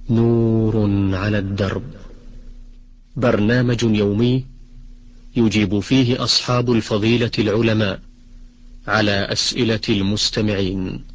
نور على الدرب، برنامج يومي يجيب فيه أصحاب الفضيلة العلماء على أسئلة المستمعين.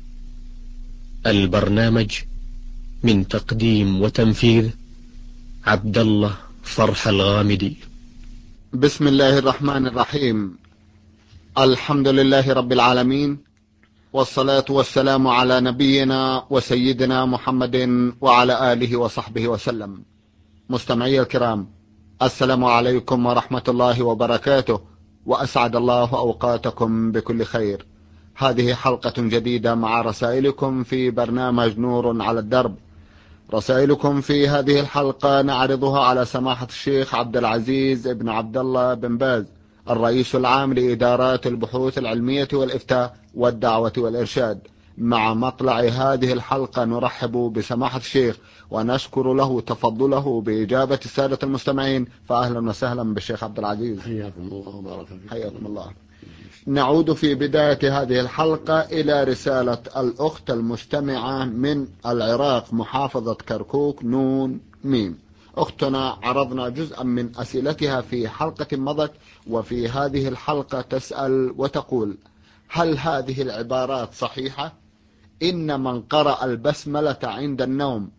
البرنامج من تقديم وتنفيذ عبد الله فرح الغامدي. بسم الله الرحمن الرحيم. الحمد لله رب العالمين، والصلاة والسلام على نبينا وسيدنا محمد وعلى آله وصحبه وسلم. مستمعي الكرام، السلام عليكم ورحمة الله وبركاته، وأسعد الله أوقاتكم بكل خير. هذه حلقة جديدة مع رسائلكم في برنامج نور على الدرب. رسائلكم في هذه الحلقة نعرضها على سماحة الشيخ عبد العزيز بن عبد الله بن باز، الرئيس العام لإدارات البحوث العلمية والإفتاء والدعوة والإرشاد. مع مطلع هذه الحلقة نرحب بسماحة الشيخ ونشكر له تفضله بإجابة السادة المستمعين، فأهلا وسهلا بالشيخ عبد العزيز. حياكم الله وبارك فيكم. حياكم الله. نعود في بداية هذه الحلقة إلى رسالة الأخت المستمعة من العراق، محافظة كركوك، نون ميم. أختنا عرضنا جزءا من أسئلتها في حلقة مضت، وفي هذه الحلقة تسأل وتقول: هل هذه العبارات صحيحة؟ إن من قرأ البسملة عند النوم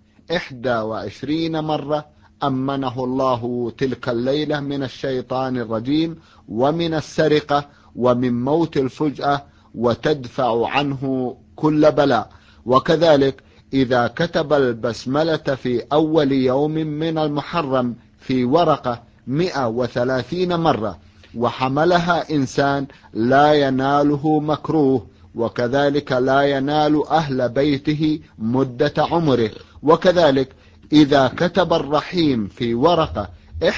21 مرة أمنه الله تلك الليلة من الشيطان الرجيم ومن السرقة ومن موت الفجأة، وتدفع عنه كل بلاء. وكذلك إذا كتب البسملة في أول يوم من المحرم في ورقة 130 مرة وحملها إنسان لا يناله مكروه، وكذلك لا ينال أهل بيته مدة عمره. وكذلك إذا كتب الرحيم في ورقة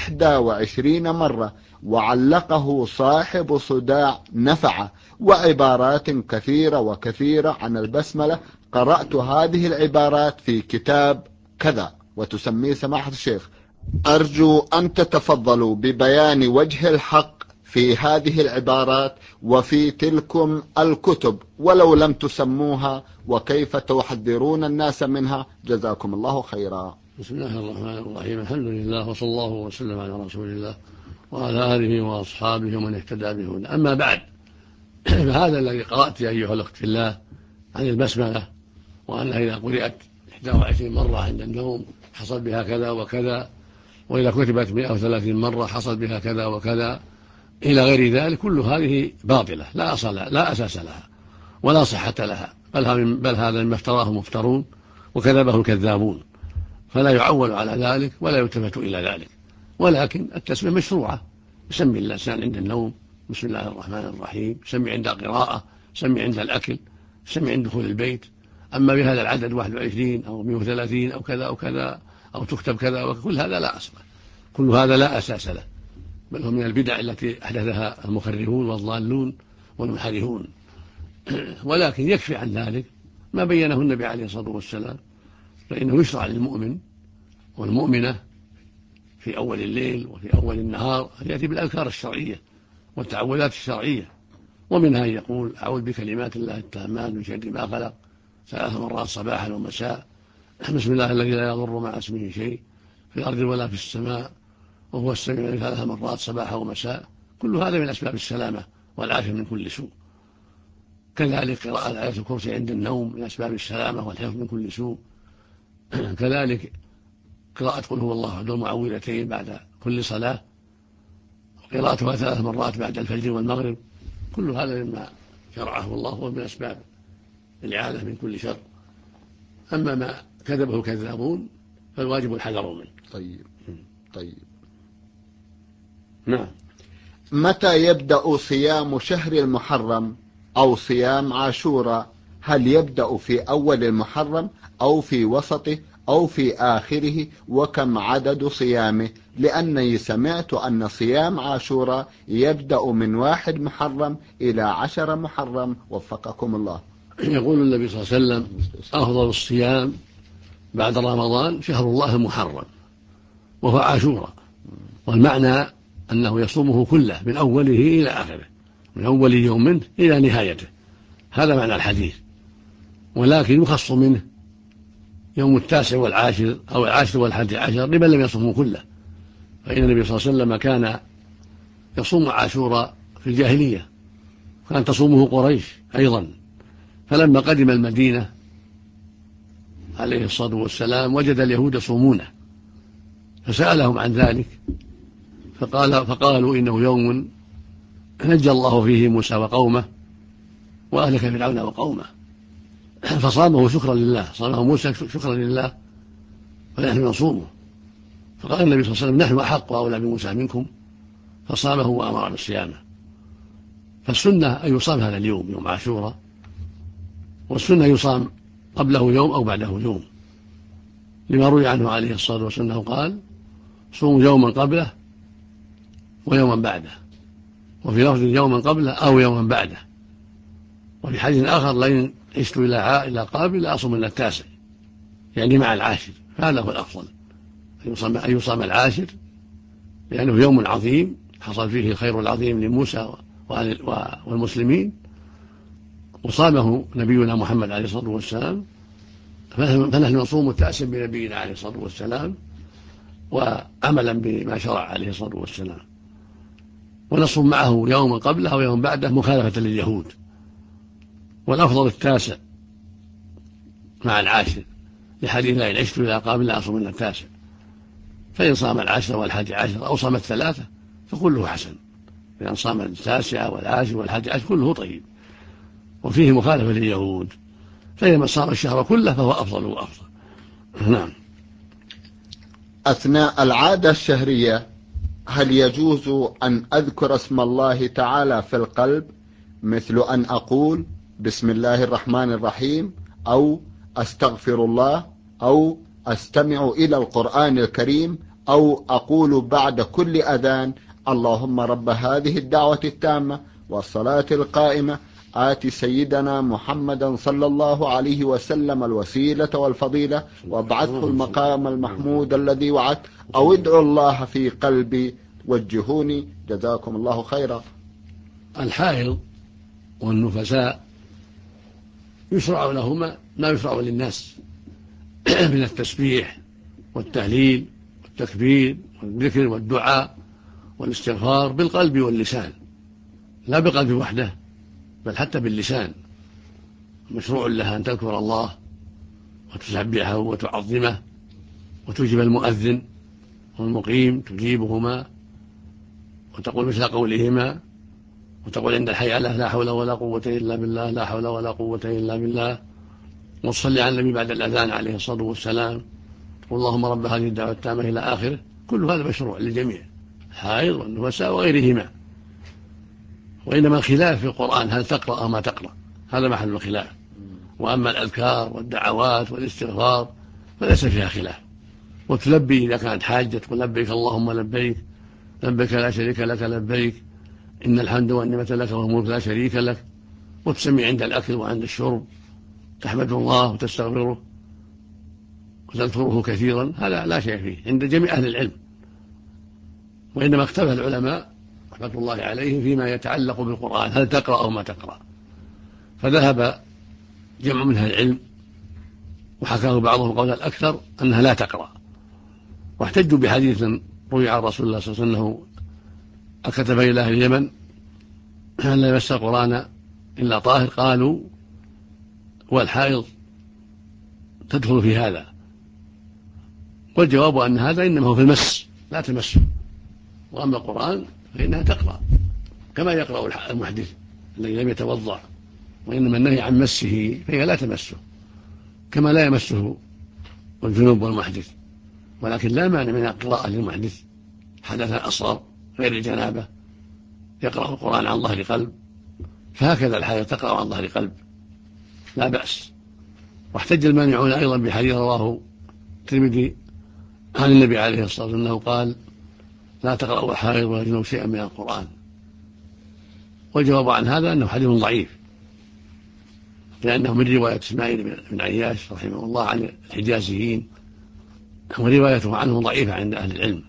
21 مرة وعلقه صاحب صداع نفعه، وعبارات كثيرة وكثيرة عن البسملة. قرأت هذه العبارات في كتاب كذا وتسميه سماحة الشيخ. أرجو أن تتفضلوا ببيان وجه الحق في هذه العبارات وفي تلكم الكتب، ولو لم تسموها، وكيف تحذرون الناس منها، جزاكم الله خيرا. بسم الله الرحمن الرحيم. الحمد لله، وصلى الله وسلم على رسول الله وعلى آله وأصحابه ومن اهتدى بهداه. أما بعد، فهذا الذي قرأت يا أيها الأخت في الله عن البسملة، وأنها إذا قرأت 21 مرة عند النوم حصل بها كذا وكذا، وإذا كتبت 130 مرة حصل بها كذا وكذا، إلى غير ذلك، كل هذه باطلة لا أساس لها ولا صحة لها، بل هذا مما افتراه مفترون وكذبه الكذابون، فلا يعول على ذلك ولا يلتفت إلى ذلك. ولكن التسمية مشروعة، يسمي الإنسان عند النوم بسم الله الرحمن الرحيم، يسمي عند القراءة، يسمي عند الأكل، يسمي عند دخول البيت. أما بهذا العدد 21 أو 130 أو كذا أو كذا أو تكتب كذا، وكل هذا لا أصل، كل هذا لا أساس له، بل هو من البدع التي أحدثها المخرفون والضالون والمنحرفون. ولكن يكفي عن ذلك ما بينه النبي عليه الصلاة والسلام، فإنه يشرع للمؤمن والمؤمنة في أول الليل وفي أول النهار أن يأتي بالأذكار الشرعية والتعوذات الشرعية، ومنها يقول: أعوذ بكلمات الله التامات من شر ما خلق 3 مرات صباحا ومساء، بسم الله الذي لا يضر مع اسمه شيء في الأرض ولا في السماء وهو السميع 3 مرات صباحا ومساء. كل هذا من أسباب السلامة والعافية من كل سوء. كذلك قراءة آية الكرسي عند النوم من أسباب السلامة والحفظ من كل سوء. كذلك قراءة قل هو الله أحد المعوذتين بعد كل صلاة، قراءتها 3 مرات بعد الفجر والمغرب، كل هذا مما شرعه الله ومن أسباب الإعاذة من كل شر. أما ما كذبه الكذابون فالواجب الحذر منه. طيب. نعم. متى يبدأ صيام شهر المحرم أو صيام عاشوراء؟ هل يبدأ في أول المحرم أو في وسطه أو في آخره؟ وكم عدد صيامه؟ لأني سمعت أن صيام عاشوراء يبدأ من 1 محرم إلى 10 محرم، وفقكم الله. يقول النبي صلى الله عليه وسلم: أفضل الصيام بعد رمضان شهر الله المحرم، وهو عاشوراء. والمعنى أنه يصومه كله من أوله إلى آخره، من أول يوم منه إلى نهايته، هذا معنى الحديث. ولكن يخص منه يوم 9 والعاشر أو 10 و11 لمن لم يصومه كله، فإن النبي صلى الله عليه وسلم كان يصوم عاشوراء في الجاهلية، كانت تصومه قريش أيضا. فلما قدم المدينة عليه الصلاة والسلام وجد اليهود يصومونه، فسألهم عن ذلك فقالوا إنه يوم نجى الله فيه موسى وقومه وأهلك فرعون وقومه، فصامه شكرا لله، صامه موسى شكرا لله ونحن نصومه. فقال النبي صلى الله عليه وسلم نحن أحق وأولى بموسى منكم، فصامه وأمر بالصيامه. فالسنة أن يصام هذا اليوم، يوم عاشوراء، والسنة يصام قبله يوم أو بعده يوم، لما روي عنه عليه الصلاة والسلام قال صوموا يوما قبله ويوما بعده، وفي لفظ يوما قبله أو يوما بعده، وفي حديث آخر لئن عشت إلى قابل لأصومن 9، يعني مع العاشر. فهذا هو الأفضل أن يصام العاشر، لأنه يوم عظيم حصل فيه الخير العظيم لموسى والمسلمين، وصامه نبينا محمد عليه الصلاة والسلام، فنحن نصوم 9 بنبينا عليه الصلاة والسلام وعملا بما شرع عليه الصلاة والسلام، ونصوم معه يوما قبله أو يوم بعده مخالفة لليهود. والأفضل 9 مع العاشر، لحديث لئن عشت إلى قابل لأصومن 9، فإن صام 10 و11 أو صام 3 فكله حسن، لأن صام 9 و10 و11 كله طيب، وفيه مخالفة لليهود. فإذا من صام الشهر كله فهو أفضل وأفضل. نعم. أثناء العادة الشهرية هل يجوز أن أذكر اسم الله تعالى في القلب، مثل أن أقول بسم الله الرحمن الرحيم، أو أستغفر الله، أو أستمع إلى القرآن الكريم، أو أقول بعد كل أذان اللهم رب هذه الدعوة التامة والصلاة القائمة آت سيدنا محمدا صلى الله عليه وسلم الوسيلة والفضيلة وابعثه المقام المحمود الذي وعدت، أو ادعو الله في قلبي وجهوني، جزاكم الله خيرا؟ الحائض والنفساء يشرع لهما ما يشرع للناس من التسبيح والتهليل والتكبير والذكر والدعاء والاستغفار بالقلب واللسان، لا بقلب وحده بل حتى باللسان. مشروع لها أن تذكر الله وتسبحه وتعظمه وتجيب المؤذن والمقيم تجيبهما وتقول مثل قولهما، وتقول عند الحي على لا حول ولا قوة إلا بالله، لا حول ولا قوة إلا بالله، وتصلي على النبي بعد الأذان عليه الصلاة والسلام، تقول اللهم رب هذه الدعوة التامة إلى آخره. كل هذا مشروع للجميع، الحائض والنفساء وغيرهما. وإنما الخلاف في القرآن هل تقرأ أو ما تقرأ، هذا محل الخلاف. وأما الأذكار والدعوات والاستغفار فليس فيها خلاف، وتلبي إذا كانت حاجة، تقول لبيك اللهم لبيك، لبيك لا شريك لك لبيك، إن الحمد والنعمة لك والملك لا شريك لك، وتسمي عند الأكل وعند الشرب، تحمد الله وتستغفره وتذكره كثيرا، هذا لا شيء فيه عند جميع أهل العلم. وإنما اختلف العلماء رحمة الله عليهم فيما يتعلق بالقرآن هل تقرأ أو ما تقرأ، فذهب جمع من أهل العلم وحكاه بعضهم قول الأكثر أنها لا تقرأ، واحتجوا بحديث روي عن رسول الله صلى الله عليه وسلم أنه كتب إلى أهل اليمن أن لا يمس القرآن إلا طاهر، قالوا والحائض تدخل في هذا، والجواب أن هذا إنما هو في المس لا تمسه، وأما القرآن فإنها تقرأ كما يقرأ المحدث الذي لم يتوضأ، وإنما النهي عن مسه فهي لا تمسه كما لا يمسه الجنوب والمحدث، ولكن لا مانع من القراءة للمحدث حدثا أصغر غير الجنابة يقرأ القرآن عن ظهر قلب، فهكذا الحائض تقرأ عن ظهر قلب لا بأس. واحتج المانعون أيضا بحديث رواه الترمذي عن النبي عليه الصلاة والسلام أنه قال لا تقرأوا الحائض ولا الجنوب شيئا من القرآن، والجواب عن هذا أنه حديث ضعيف، لأنه من رواية إسماعيل بن عياش رحمه الله عن الحجازيين، وروايته عنه ضعيفة عند أهل العلم.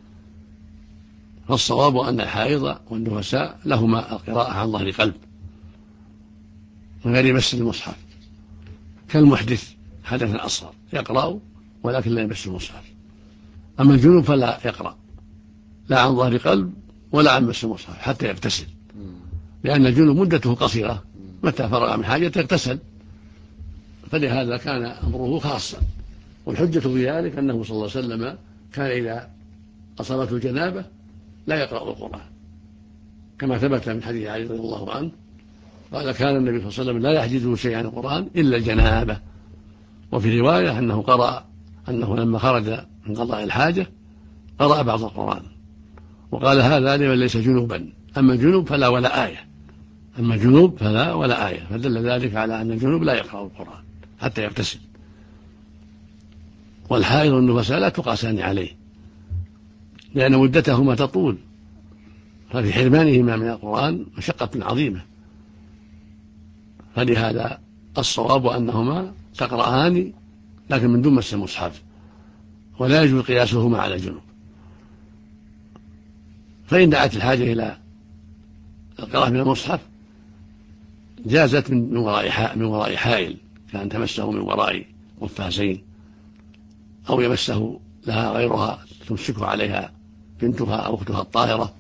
فالصواب أن الحائض والنفساء لهما القراءة عن ظهر قلب من غير مس المصحف كالمحدث حدثا أصغر يقرأ ولكن لا يمس المصحف. أما الجنوب فلا يقرأ لا عن ظهر قلب ولا عن مس المصحف حتى يغتسل، لأن الجنوب مدته قصيرة، متى فرغ من حاجة يغتسل، فلهذا كان أمره خاصا. والحجة في ذلك أنه صلى الله عليه وسلم كان إذا أصابته الجنابة لا يقرأ القرآن، كما ثبت من حديث علي رضي الله عنه قال كان النبي صلى الله عليه وسلم لا يحجزه شيء عن القرآن إلا الجنابة. وفي رواية أنه لما خرج من قضاء الحاجة قرأ بعض القرآن، وقال هذا لمن ليس جنوبا، أما الجنوب فلا ولا آية، أما الجنوب فلا ولا آية، فدل ذلك على أن الجنوب لا يقرأ القرآن حتى يغتسل. والحائض والنفساء لا تقاسان عليه لأن مدتهما تطول، ففي حرمانهما من القرآن مشقة عظيمة، فلهذا الصواب أنهما تقرآن لكن من دون مس المصحف، ولا يجوز قياسهما على الجنوب. فإن دعت الحاجة إلى القراءة من المصحف جازت من وراء حائل، كان تمسه من وراء قفازين أو يمسه لها غيرها تمسكه عليها بنتها أو أختها الطاهرة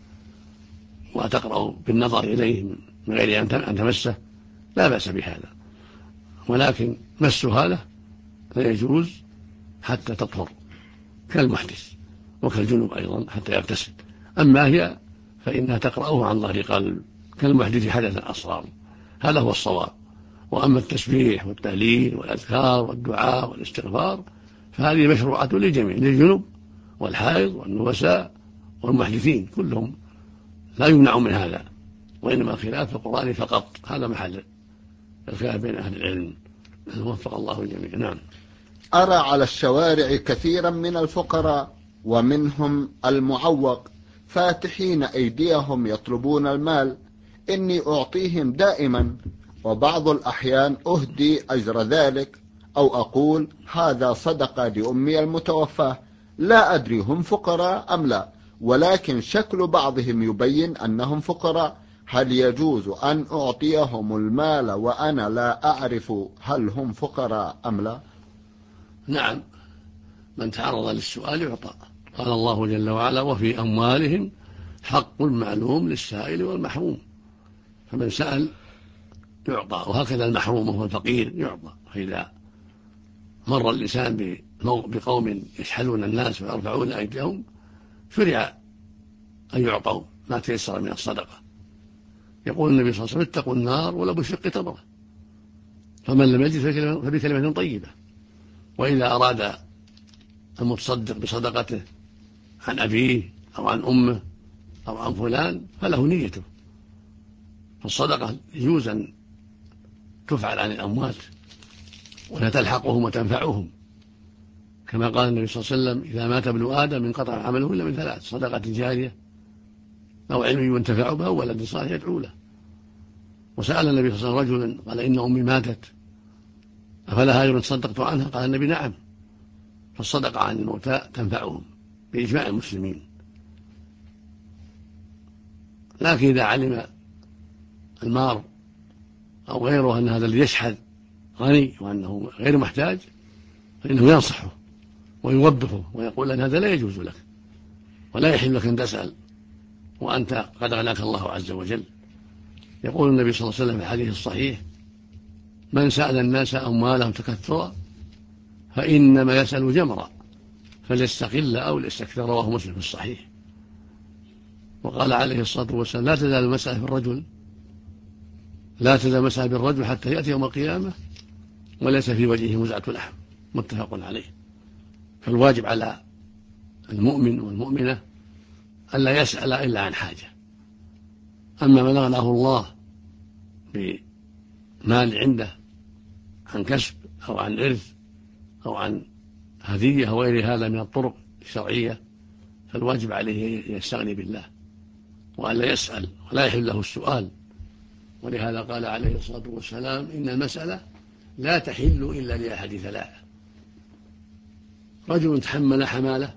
وتقرأ بالنظر إليه من غير أن تمسه، لا بأس بهذا، ولكن مسها له لا يجوز حتى تطهر كالمحدث وكالجنوب أيضا حتى يغتسل. أما هي فإنها تقرأه عن ظهر قلب كالمحدث حدثا أصغر، هذا هو الصواب. وأما التسبيح والتهليل والأذكار والدعاء والاستغفار فهذه مشروعة للجميع، للجنوب والحائض والنفساء والمحدثين كلهم لا يمنع من هذا، وإنما الخلاف في القرآن فقط، هذا محل الخلاف بين أهل العلم، وفق الله الجميع. نعم. أرى على الشوارع كثيرا من الفقراء ومنهم المعوق فاتحين أيديهم يطلبون المال، إني أعطيهم دائما، وبعض الأحيان أهدي أجر ذلك، أو أقول هذا صدقة لأمي المتوفاة، لا أدري هم فقراء أم لا، ولكن شكل بعضهم يبين أنهم فقراء، هل يجوز أن أعطيهم المال وأنا لا أعرف هل هم فقراء أم لا؟ نعم، من تعرض للسؤال يعطى، قال الله جل وعلا وفي أموالهم حق معلوم للسائل والمحروم، فمن سأل يعطى، وهكذا المحروم وهو الفقير يعطى. فإذا مر الإنسان بقوم يشحذون الناس ويرفعون أيديهم شرع أن يعطوا ما تيسر من الصدقة. يقول النبي صلى الله عليه وسلم اتقوا النار ولو بشق تمرة، فمن لم يجد فبكلمة طيبة. وإذا أراد المتصدق بصدقته عن أبيه أو عن أمه أو عن فلان فله نيته، فالصدقة يجوز أن تفعل عن الأموات ولا تلحقهم وتنفعهم، كما قال النبي صلى الله عليه وسلم إذا مات ابن آدم انقطع عمله إلا من ثلاث: صدقة جارية أو علم ينتفع به أو ولد صالح يدعو له. وسأل النبي صلى الله عليه وسلم رجلا قال إن أمي ماتت أفلها أجر صدقت عنها؟ قال النبي نعم. فالصدقة عن الموتى تنفعهم بإجماع المسلمين. لكن إذا علم المار أو غيره أن هذا الذي يشحذ غني وأنه غير محتاج فإنه ينصحه ويوبخه ويقول أن هذا لا يجوز لك ولا يحل لك أن تسأل وأنت قد غناك الله عز وجل. يقول النبي صلى الله عليه وسلم في الحديث الصحيح من سأل الناس أموالهم تكثرا فإنما يسأل جمرا فليستقل أو ليستكثر، رواه مسلم في الصحيح. وقال عليه الصلاة والسلام لا تزال مسألة بالرجل حتى يأتي يوم القيامة وليس في وجهه مزعة لحم، متفق عليه. فالواجب على المؤمن والمؤمنة ألا يسأل إلا عن حاجة. أما من أغناه الله بمال عنده عن كسب أو عن إرث أو عن هدية أو غير هذا من الطرق الشرعية فالواجب عليه يستغني بالله وألا يسأل ولا يحل له السؤال. ولهذا قال عليه الصلاة والسلام إن المسألة لا تحل إلا لأحد ثلاثة: رجل تحمل حمالة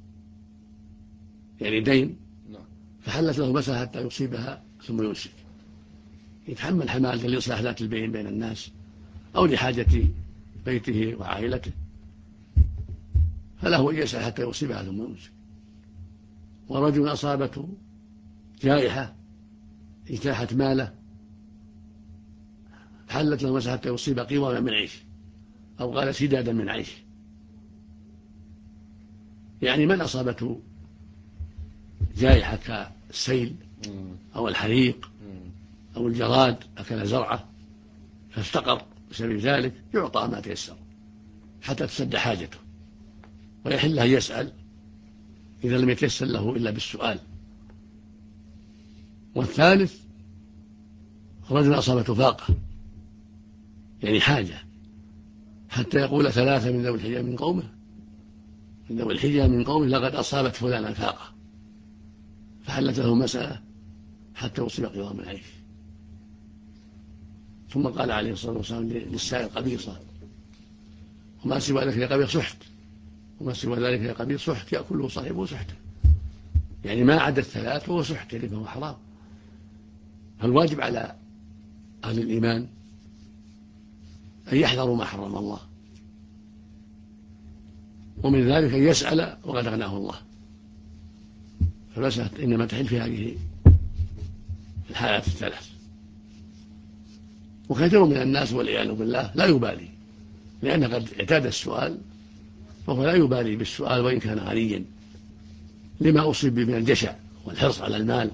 يعني دين فحلت له مسألة حتى يصيبها ثم يمسك، يتحمل حمالة لإصلاح ذات البين بين الناس أو لحاجة بيته وعائلته، فله أن يسأل حتى يصيبها ثم يمسك. ورجل أصابته جائحة اجتاحت ماله حلت له مسألة حتى يصيب قواما من عيش، أو قال سدادا من عيش. يعني من أصابته جائحة كالسيل أو الحريق أو الجراد أكل زرعه فافتقر بسبب ذلك، يعطى ما تيسر حتى تسد حاجته، ويحل أن يسأل إذا لم يتيسر له إلا بالسؤال. والثالث رجل أصابته فاقة، يعني حاجة، حتى يقول 3 من ذوي الحجة من قومه، لقد أصابت فلانا فاقة، فحلت له مسألة حتى يصيب قوام العيش. ثم قال عليه الصلاة والسلام للسائل قبيصة، وما سوى ذلك يا قبيص سحت، وما سوى ذلك يا قبيص سحت يأكله صاحبه سحتا، يعني ما عدا الثلاث وهو سحت، يعني فهو حرام. فالواجب على أهل الإيمان أن يحذروا ما حرم الله، ومن ذلك أن يسأل وقد أغناه الله. فالمسألة إنما تحل في هذه الحالات الثلاث. وكثير من الناس والعياذ بالله لا يبالي، لأنه قد اعتاد السؤال، وهو لا يبالي بالسؤال وإن كان غنيا، لما أصيب من الجشع والحرص على المال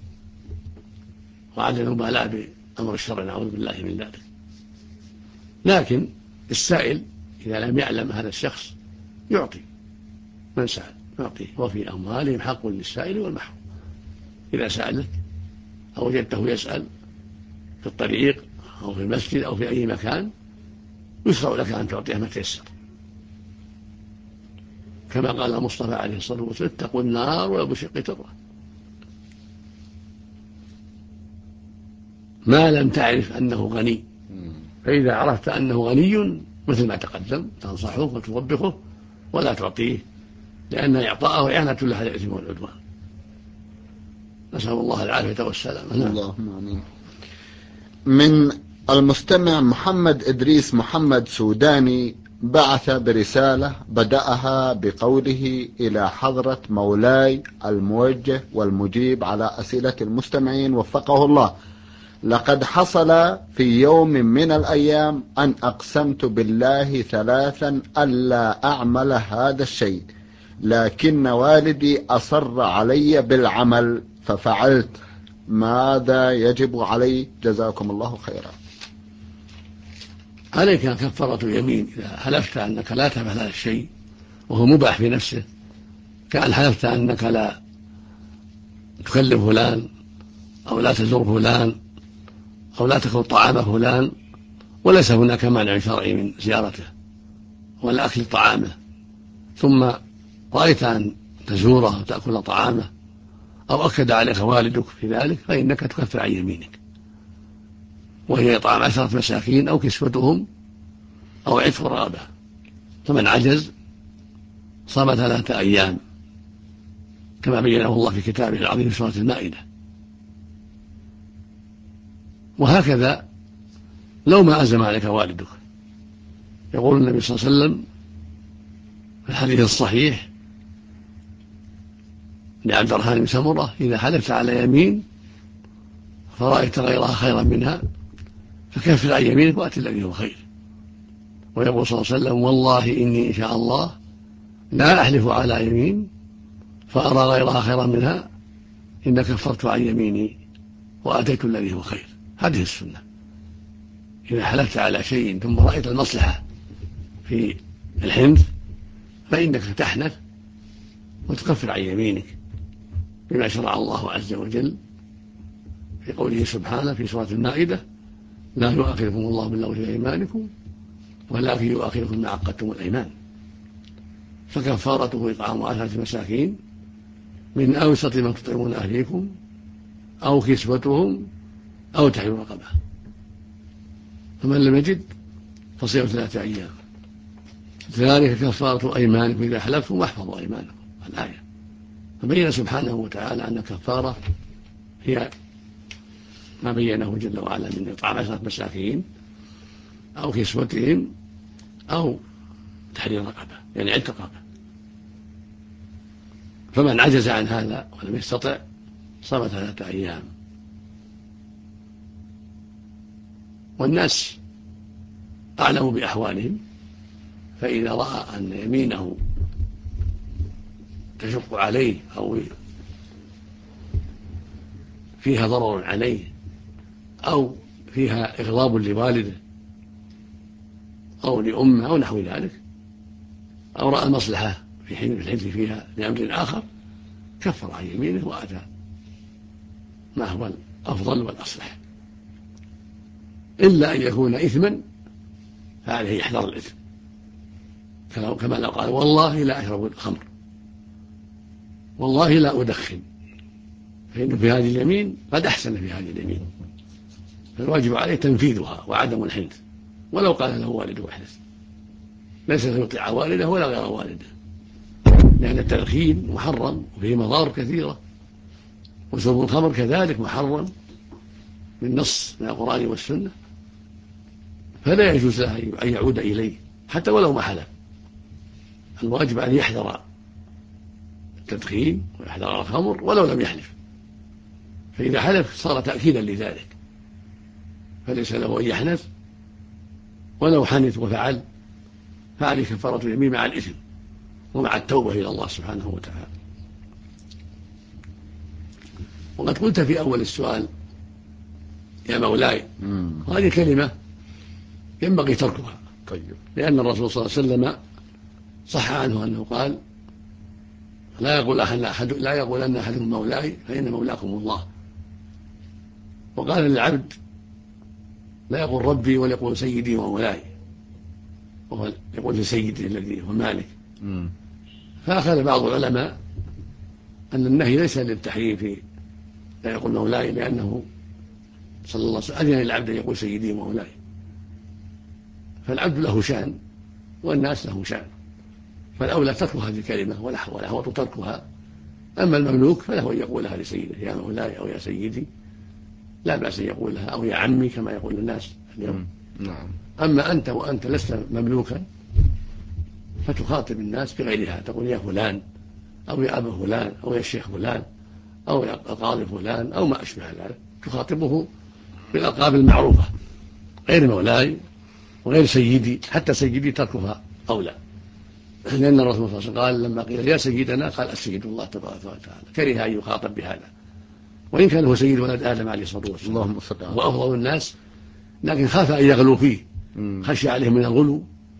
وعدم المبالاة بأمر الشرع، نعوذ بالله من ذلك. لكن السائل إذا لم يعلم هذا الشخص يعطي من سأل، يعطيه، وفي أموالهم حق للسائل والمحروم. إذا سألك أو وجدته يسأل في الطريق أو في المسجد أو في أي مكان يشرع لك أن تعطيه ما تيسر، كما قال المصطفى عليه الصلاة والسلام: اتقوا النار ولو بشق تمرة. ما لم تعرف أنه غني، فإذا عرفت أنه غني مثل ما تقدم تنصحه وتوبخه ولا تعطيه، لأن إعطاءه إعانة له على الإثم والعدوان. نسأل الله العافية والسلامة. اللهم آمين. من المستمع محمد إدريس محمد سوداني بعث برسالة بدأها بقوله: إلى حضرة مولاي الموجه والمجيب على أسئلة المستمعين وفقه الله، لقد حصل في يوم من الأيام أن أقسمت بالله 3 ألا أعمل هذا الشيء، لكن والدي أصر علي بالعمل ففعلت. ماذا يجب علي؟ جزاكم الله خيرا. عليك كفارة يمين إذا حلفت أنك لا تفعل هذا الشيء وهو مباح في نفسه، كأن حلفت أنك لا تكلم فلان أو لا تزور فلان أو لا تأكل طعام فلان، وليس هناك مانع شرعي من زيارته ولا أكل طعامه، ثم رأيت أن تزوره وتأكل طعامه أو أكد عليك والدك في ذلك، فإنك تكفر عن يمينك، وهي إطعام 10 مساكين أو كسوتهم أو عتق رقبة. فمن عجز صام 3 أيام كما بينه الله في كتابه العظيم في سورة المائدة. وهكذا لو ما أزم عليك والدك، يقول النبي صلى الله عليه وسلم في الحديث الصحيح لعبد الرحمن بن سمرة: إذا حلفت على يمين فرأيت غيرها خيرا منها فكفر عن يمينك وأت الذي هو خير. ويقول صلى الله عليه وسلم: والله إني إن شاء الله لا أحلف على يمين فأرى غيرها خيرا منها إن كفرت عن يميني وأتيت الذي هو خير. هذه السنة. إذا حلفت على شيء ثم رأيت المصلحة في الحنث فإنك تحنث وتكفر عن يمينك بما شرع الله عز وجل في قوله سبحانه في سورة المائدة: لا يؤاخذكم الله باللغو في أيمانكم ولكن يؤاخذكم ما عقدتم الأيمان. فكفارته إطعام 10 مساكين من أوسط ما تطعمون أهليكم أو كسوتهم أو تحرير رقبة. فمن لم يجد فصيام 3 أيام، ذلك كفارة أيمانكم إذا حلفتم واحفظوا أيمانكم. الآية. فبين سبحانه وتعالى أن الكفارة هي ما بينه جل وعلا من إطعام 10 مساكين أو كسوتهم أو تحرير رقبة، يعني عتق رقبة. فمن عجز عن هذا ولم يستطع صام 3 أيام. والناس أعلم بأحوالهم، فإذا رأى أن يمينه تشق عليه أو فيها ضرر عليه أو فيها إغضاب لوالده أو لأمه أو نحو ذلك، أو رأى المصلحة في حين الحلف فيها لأمر آخر، كفر عن يمينه وأتى ما هو الأفضل والأصلح، إلا أن يكون إثما فعليه يحذر الإثم، كما لو قال والله لا أشرب الخمر، والله لا أدخن، فإنه في هذه اليمين قد أحسن في هذه اليمين، فالواجب عليه تنفيذها وعدم الحنث، ولو قال له والده احدث، ليس يطيع والده ولا غير والده، لأن التدخين محرم وفيه مضار كثيرة، وشرب الخمر كذلك محرم بالنص من القرآن والسنة، فلا يجوز له أن يعود إليه حتى ولو ما حلف. الواجب أن يحذر التدخين ويحذر الخمر ولو لم يحلف، فإذا حلف صار تأكيدا لذلك، فليس له أن يحنث، ولو حنث وفعل فعليه كفارة اليمين مع الإثم ومع التوبة إلى الله سبحانه وتعالى. وقد قلت في أول السؤال يا مولاي، هذه كلمة ينبغي تركها، لأن الرسول صلى الله عليه وسلم صح عنه أنه قال لا يقولن أحدكم مولاي فإن مولاكم الله، وقال للعبد لا يقول ربي وليقول سيدي ومولاي، وهو يقول لسيده الذي هو مالك. فأخذ بعض العلماء أن النهي ليس للتحريم في لا يقول مولاي، لأنه صلى الله عليه وسلم أذن للعبد أن يقول سيدي ومولاي، فالعبد له شأن والناس له شأن، فالأولى ترك هذه الكلمة والأحوط تركها. أما المملوك فله أن يقولها لسيده يا مولاي أو يا سيدي، لا بأس أن يقولها، أو يا عمي كما يقول الناس اليوم. أما أنت وأنت لست مملوكا فتخاطب الناس بغيرها، تقول يا فلان أو يا أبا فلان أو يا الشيخ فلان أو يا القاضي فلان أو ما أشبه ذلك، تخاطبه بالألقاب المعروفة غير مولاي وغير سيدي، حتى سيدي تركها أولى، لأن الرسول صلى الله عليه وسلم قال لما قيل يا سيدنا قال السيد الله تبارك وتعالى، كره أن يخاطب بهذا، وإن كان هو سيد ولد آدم عليه الصلاة والسلام هو أفضل الناس، لكن خاف أن يغلو فيه، خشي عليه من الغلو،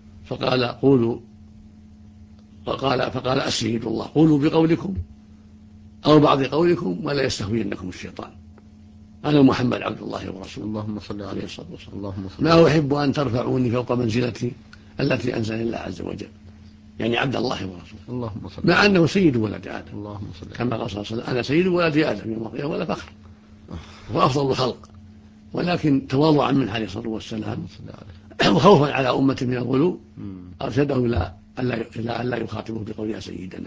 فقال السيد الله قولوا بقولكم أو بعض قولكم ولا يستهوينكم الشيطان، أنا محمد عبد الله ورسوله اللهم صل عليه الصلاة والسلام، ما أحب أن ترفعوني فوق منزلتي التي أنزل الله عز وجل، يعني عبد الله ورسوله، مع أنه سيد ولد آدم، كما قال صلى الله عليه وسلم أنا سيد ولد آدم يوم القيامة ولا فخر، هو أفضل الخلق، ولكن تواضعا منه عليه الصلاة والسلام وخوفا على أمة من الغلو أرشدهم إلى أن لا يخاطبه بقول يا سيدنا.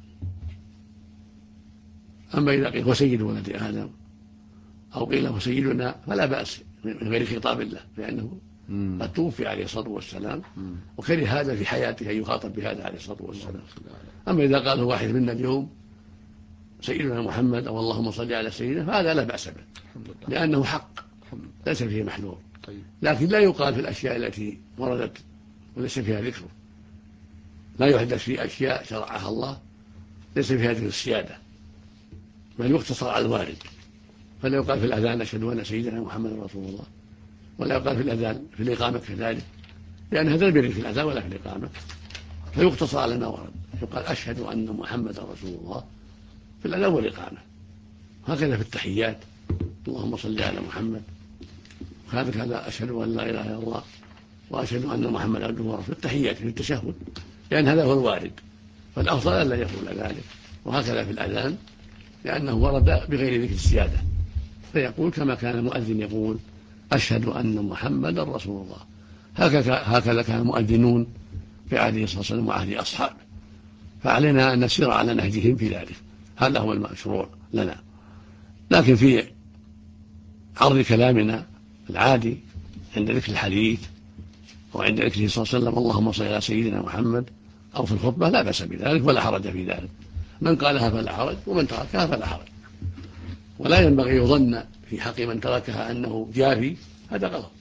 أما إذا قيل هو سيد ولد آدم أو قيل هو سيدنا فلا بأس من غير خطاب الله، لأنه قد توفي عليه الصلاة والسلام وكره هذا في حياته أن يخاطب بهذا عليه الصلاة والسلام. أما إذا قال واحد منا اليوم سيدنا محمد أو اللهم صل على سيدنا فهذا لا بأس به، لأنه حق ليس فيه محذور، لكن لا يقال في الأشياء التي وردت وليس فيها ذكر، لا يحدث في أشياء شرعها الله ليس فيها ذكر السيادة، بل يقتصر على الوارد، فلا يقال في الأذان أشهد أن سيدنا محمد رسول الله، ولا يقال في الأذان في الإقامة كذلك، لأن هذا لا يرد في الأذان ولا في الإقامة، فيقتصر على ما ورد، يقال أشهد أن محمد رسول الله في الأذان والإقامة، هكذا في التحيات اللهم صل على محمد، هذا أشهد أن لا إله إلا الله وأشهد أن محمد عبده ورسوله في التحيات في التشهد، لأن هذا هو الوارد، فالأفضل ألا يقول ذلك، وهكذا في الأذان لأنه ورد بغير ذكر السيادة، فيقول كما كان المؤذن يقول أشهد أن محمد رسول الله، هكذا كان المؤذنون في عهده صلى الله عليه وسلم وعهد أصحابه، فعلينا أن نسير على نهجهم في ذلك، هذا هو المشروع لنا. لكن في عرض كلامنا العادي عند ذكر الحديث وعند ذكره صلى الله عليه وسلم اللهم صل على سيدنا محمد أو في الخطبة لا بأس بذلك ولا حرج في ذلك، من قالها فلا حرج ومن تركها فلا حرج. ولا ينبغي يظن في حق من تركها أنه جافي، هذا غلط.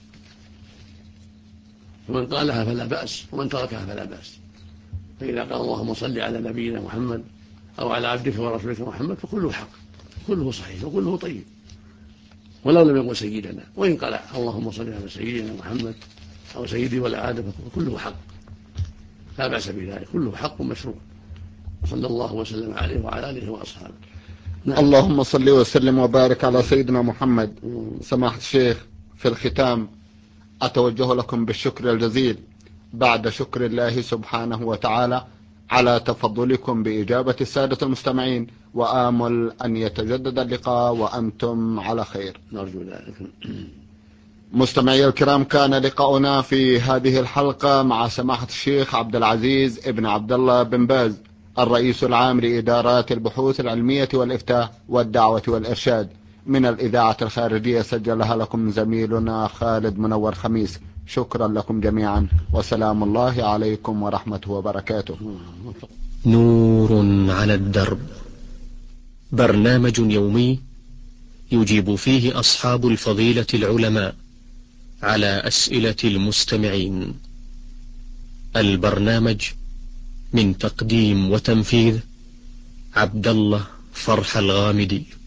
فمن قالها فلا بأس ومن تركها فلا بأس. فإذا قال اللهم صل على نبينا محمد أو على عبدك ورسولك محمد فكله حق، كله صحيح وكله طيب، ولو لم يقل سيدنا. وإن قال اللهم صل على سيدنا محمد أو سيدي ولا آدم فكله حق، لا بأس بذلك، كله حق مشروع. صلى الله وسلم عليه وعلى آله وأصحابه. نعم. اللهم صل وسلم وبارك على سيدنا محمد. سماحة الشيخ، في الختام أتوجه لكم بالشكر الجزيل بعد شكر الله سبحانه وتعالى على تفضلكم بإجابة السادة المستمعين، وآمل أن يتجدد اللقاء وأنتم على خير. نرجو ذلك. مستمعي الكرام، كان لقاؤنا في هذه الحلقة مع سماحة الشيخ عبد العزيز ابن عبد الله بن باز، الرئيس العام لإدارات البحوث العلمية والإفتاء والدعوة والإرشاد من الإذاعة الخارجية، سجلها لكم زميلنا خالد منور خميس. شكرا لكم جميعا، وسلام الله عليكم ورحمته وبركاته. نور على الدرب، برنامج يومي يجيب فيه أصحاب الفضيلة العلماء على أسئلة المستمعين. البرنامج من تقديم وتنفيذ عبد الله فرح الغامدي.